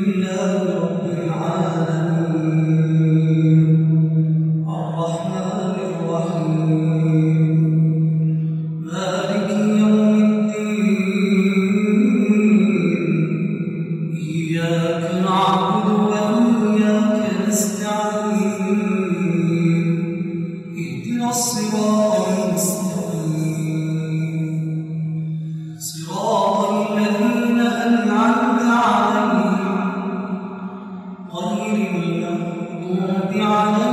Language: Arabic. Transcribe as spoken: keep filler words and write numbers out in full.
لله رب العالمين الرحمن الرحيم مالك يوم الدين إياك نعبد وإياك نستعين اهدنا الصراط المستقيم صراط الذين أنعمت عليهم غير المغضوب عليهم